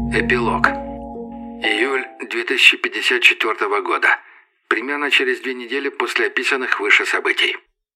Эпилог. Июль 2054 года. Примерно через 2 недели после описанных выше событий.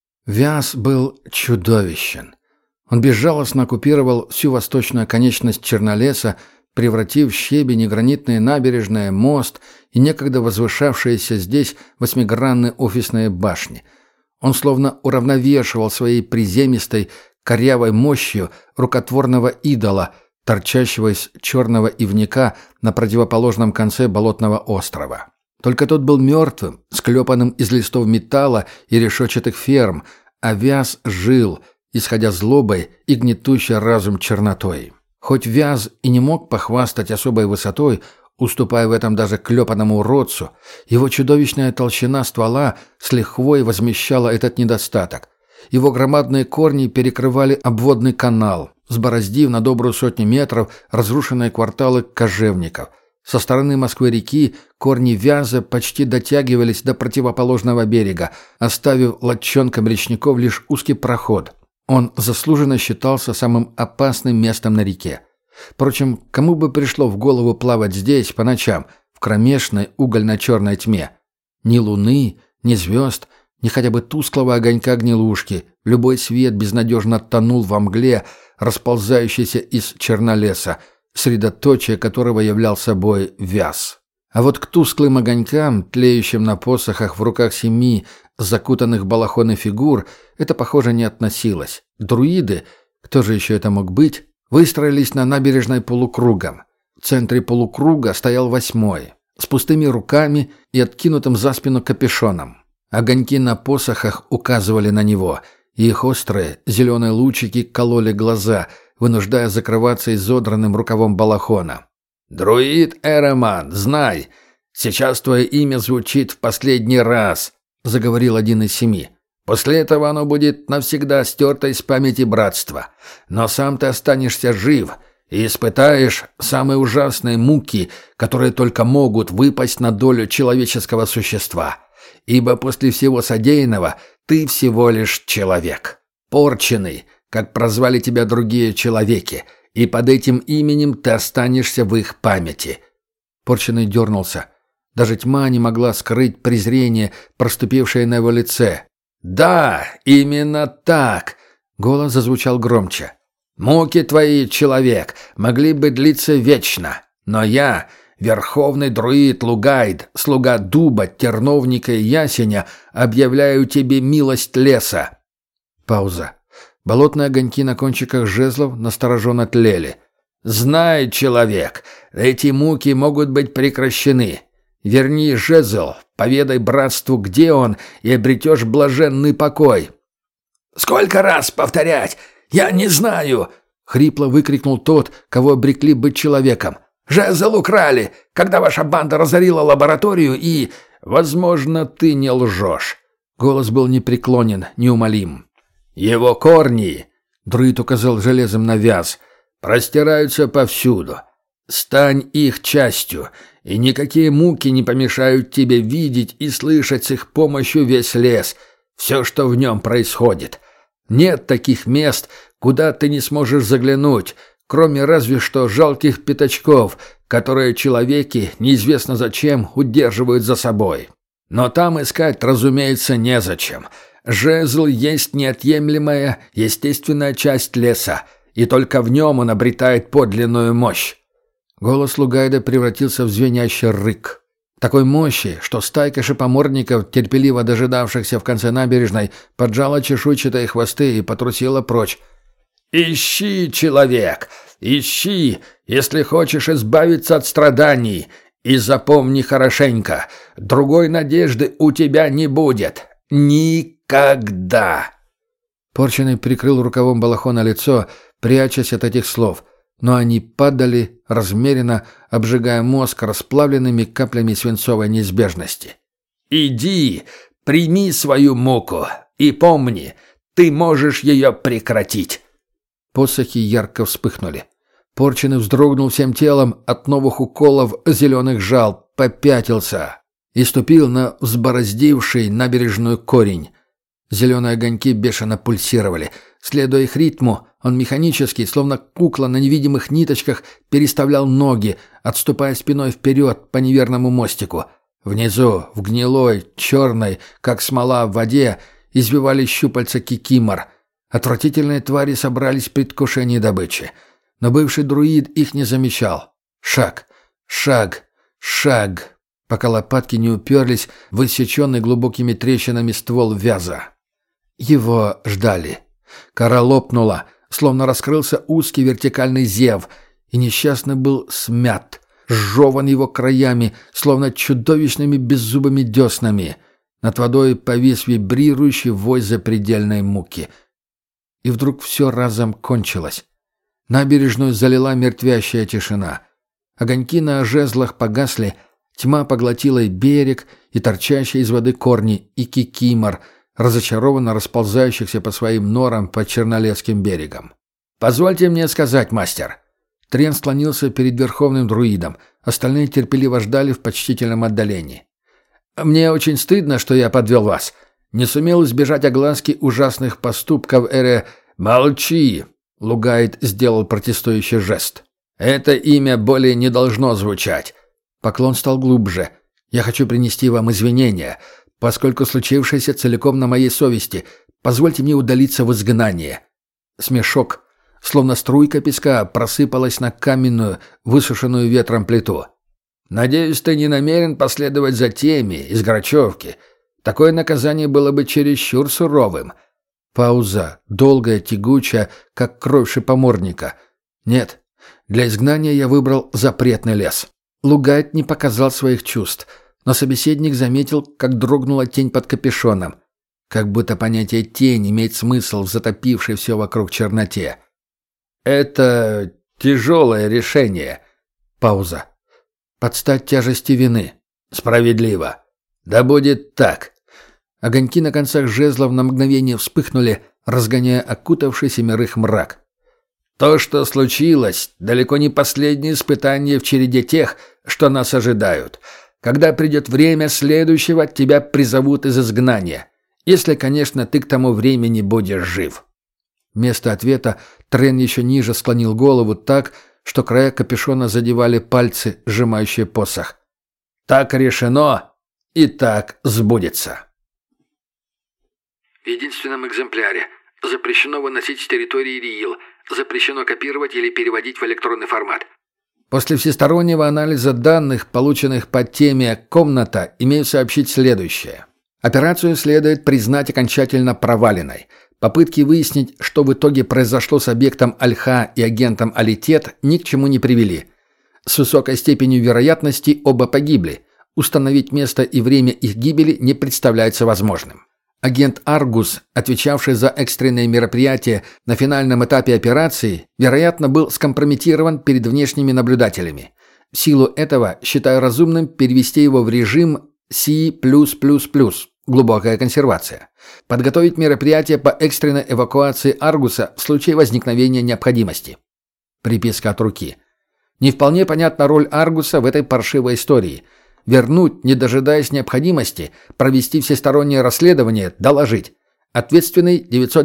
Вяз был чудовищен. Он безжалостно оккупировал всю восточную оконечность Чернолеса, превратив в щебень и гранитные набережные, мост и некогда возвышавшиеся здесь восьмигранные офисные башни. Он словно уравновешивал своей приземистой, корявой мощью рукотворного идола, торчащего из черного ивника на противоположном конце болотного острова. Только тот был мертвым, склепанным из листов металла и решетчатых ферм, а Вяз жил, исходя злобой и гнетущей разум чернотой. Хоть Вяз и не мог похвастать особой высотой, уступая в этом даже клепанному уродцу, его чудовищная толщина ствола с лихвой возмещала этот недостаток. Его громадные корни перекрывали обводный канал, сбороздив на добрую 100 метров разрушенные кварталы кожевников. Со стороны Москвы-реки корни Вяза почти дотягивались до противоположного берега, оставив лодчонкам речников лишь узкий проход. Он заслуженно считался самым опасным местом на реке. Впрочем, кому бы пришло в голову плавать здесь по ночам, в кромешной угольно-черной тьме? Ни луны, ни звезд, ни хотя бы тусклого огонька гнилушки. Любой свет безнадежно тонул во мгле, расползающейся из Чернолеса, средоточие которого являл собой Вяз. А вот к тусклым огонькам, тлеющим на посохах в руках 7 закутанных в балахоны фигур, это, похоже, не относилось. Друиды, кто же еще это мог быть, выстроились на набережной полукругом. В центре полукруга стоял 8-й, с пустыми руками и откинутым за спину капюшоном. Огоньки на посохах указывали на него, и их острые зеленые лучики кололи глаза, вынуждая закрываться изодранным рукавом балахона. «Друид Эроман, знай, сейчас твое имя звучит в последний раз», — заговорил один из 7. «После этого оно будет навсегда стерто из памяти братства. Но сам ты останешься жив и испытаешь самые ужасные муки, которые только могут выпасть на долю человеческого существа. Ибо после всего содеянного ты всего лишь человек. Порченый, как прозвали тебя другие человеки, и под этим именем ты останешься в их памяти». Порченый дернулся. Даже тьма не могла скрыть презрение, проступившее на его лице. «Да, именно так!» — голос зазвучал громче. «Муки твои, человек, могли бы длиться вечно, но я, верховный друид Лугайд, слуга дуба, терновника и ясеня, объявляю тебе милость леса». Пауза. Болотные огоньки на кончиках жезлов настороженно тлели. «Знай, человек, эти муки могут быть прекращены. Верни жезл, поведай братству, где он, и обретешь блаженный покой». «Сколько раз повторять? Я не знаю!» — хрипло выкрикнул тот, кого обрекли быть человеком. «Жезл украли, когда ваша банда разорила лабораторию и...» «Возможно, ты не лжешь». Голос был непреклонен, неумолим. «Его корни», — друид указал железом на Вяз, — «простираются повсюду. Стань их частью, и никакие муки не помешают тебе видеть и слышать с их помощью весь лес, все, что в нем происходит. Нет таких мест, куда ты не сможешь заглянуть, кроме разве что жалких пятачков, которые человеки, неизвестно зачем, удерживают за собой. Но там искать, разумеется, незачем. Жезл есть неотъемлемая, естественная часть леса, и только в нем он обретает подлинную мощь». Голос Лугайда превратился в звенящий рык. Такой мощи, что стайка шипомордников, терпеливо дожидавшихся в конце набережной, поджала чешуйчатые хвосты и потрусила прочь. «Ищи, человек, ищи, если хочешь избавиться от страданий, и запомни хорошенько, другой надежды у тебя не будет. Никогда!» Порченый прикрыл рукавом балахона лицо, прячась от этих слов, но они падали, размеренно обжигая мозг расплавленными каплями свинцовой неизбежности. «Иди, прими свою муку, и помни, ты можешь ее прекратить!» Посохи ярко вспыхнули. Порченый вздрогнул всем телом от новых уколов зеленых жал, попятился и ступил на взбороздивший набережную корень. Зеленые огоньки бешено пульсировали. Следуя их ритму, Он механически, словно кукла на невидимых ниточках, переставлял ноги, отступая спиной вперед по неверному мостику. Внизу, в гнилой, черной, как смола в воде, извивались щупальца кикимор. Отвратительные твари собрались в предвкушении добычи. Но бывший друид их не замечал. Шаг, шаг, шаг, пока лопатки не уперлись в иссеченный глубокими трещинами ствол вяза. Его ждали. Кора лопнула, словно раскрылся узкий вертикальный зев, и несчастный был смят, сжеван его краями, словно чудовищными беззубыми деснами. Над водой повис вибрирующий вой запредельной муки. И вдруг все разом кончилось. Набережную залила мертвящая тишина. Огоньки на жезлах погасли, тьма поглотила и берег, и торчащие из воды корни, и кикимор, разочарованно расползающихся по своим норам по Чернолесским берегам. «Позвольте мне сказать, мастер». Трен склонился перед верховным друидом, остальные терпеливо ждали в почтительном отдалении. «Мне очень стыдно, что я подвел вас. Не сумел избежать огласки ужасных поступков «Молчи!» — Лугайт сделал протестующий жест. «Это имя более не должно звучать». Поклон стал глубже. «Я хочу принести вам извинения, поскольку случившееся целиком на моей совести. Позвольте мне удалиться в изгнание». Смешок, словно струйка песка, просыпалась на каменную, высушенную ветром плиту. «Надеюсь, ты не намерен последовать за теми из Грачевки. Такое наказание было бы чересчур суровым». Пауза, долгая, тягучая, как кровь шипоморника. «Нет, для изгнания я выбрал запретный лес». Лугайт не показал своих чувств, но собеседник заметил, как дрогнула тень под капюшоном. Как будто понятие «тень» имеет смысл в затопившей все вокруг черноте. «Это тяжелое решение». Пауза. «Под стать тяжести вины». «Справедливо. Да будет так». Огоньки на концах жезлов на мгновение вспыхнули, разгоняя окутавший семерых мрак. «То, что случилось, далеко не последнее испытание в череде тех, что нас ожидают. Когда придет время следующего, тебя призовут из изгнания. Если, конечно, ты к тому времени будешь жив». Вместо ответа Трен еще ниже склонил голову так, что края капюшона задевали пальцы, сжимающие посох. «Так решено, и так сбудется». В единственном экземпляре. Запрещено выносить с территории Риил. Запрещено копировать или переводить в электронный формат. После всестороннего анализа данных, полученных по теме «Комната», имею сообщить следующее. Операцию следует признать окончательно проваленной. Попытки выяснить, что в итоге произошло с объектом Альха и агентом Алитет, ни к чему не привели. С высокой степенью вероятности оба погибли. Установить место и время их гибели не представляется возможным. Агент Аргус, отвечавший за экстренные мероприятия на финальном этапе операции, вероятно, был скомпрометирован перед внешними наблюдателями. В силу этого считаю разумным перевести его в режим C++, глубокая консервация. Подготовить мероприятие по экстренной эвакуации Аргуса в случае возникновения необходимости. Приписка от руки. Не вполне понятна роль Аргуса в этой паршивой истории. Вернуть, не дожидаясь необходимости, провести всестороннее расследование, доложить. Ответственный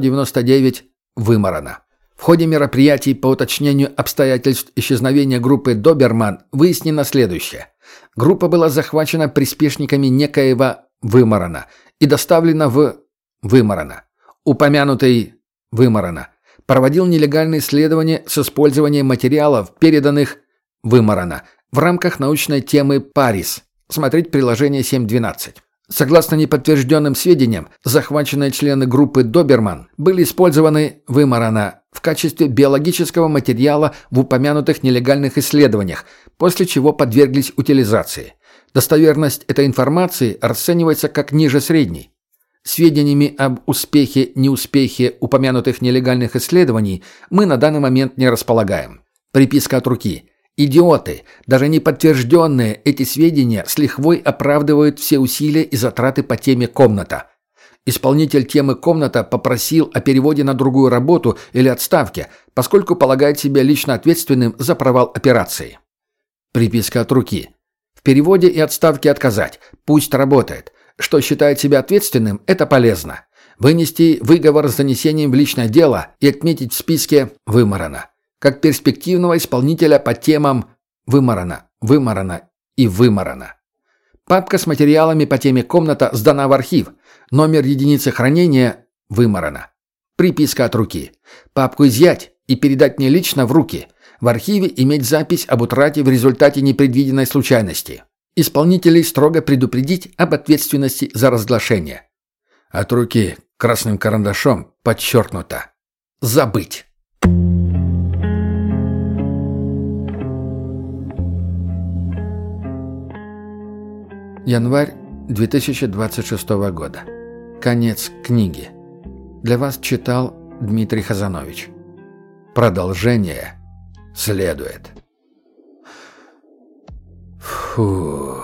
999 выморано. В ходе мероприятий по уточнению обстоятельств исчезновения группы «Доберман» выяснено следующее. Группа была захвачена приспешниками некоего выморона и доставлена в выморона. Упомянутый выморона проводил нелегальные исследования с использованием материалов, переданных выморона, в рамках научной темы «Парис». Смотреть приложение 7.12. Согласно неподтвержденным сведениям, захваченные члены группы «Доберман» были использованы выморона в качестве биологического материала в упомянутых нелегальных исследованиях, после чего подверглись утилизации. Достоверность этой информации расценивается как ниже средней. Сведениями об успехе-неуспехе упомянутых нелегальных исследований мы на данный момент не располагаем. Приписка от руки. Идиоты, даже не подтвержденные эти сведения с лихвой оправдывают все усилия и затраты по теме «Комната». Исполнитель темы «Комната» попросил о переводе на другую работу или отставке, поскольку полагает себя лично ответственным за провал операции. Приписка от руки. В переводе и отставке отказать. Пусть работает. Что считает себя ответственным, это полезно. Вынести выговор с занесением в личное дело и отметить в списке «вымарано». Как перспективного исполнителя по темам «вымарано», «вымарано» и «вымарано». Папка с материалами по теме «комната» сдана в архив. Номер единицы хранения «вымарано». Приписка от руки. Папку изъять и передать мне лично в руки. В архиве иметь запись об утрате в результате непредвиденной случайности. Исполнителей строго предупредить об ответственности за разглашение. От руки красным карандашом подчеркнуто. Забыть. Январь 2026 года. Конец книги. Для вас читал Дмитрий Хазанович. Продолжение следует. Фу.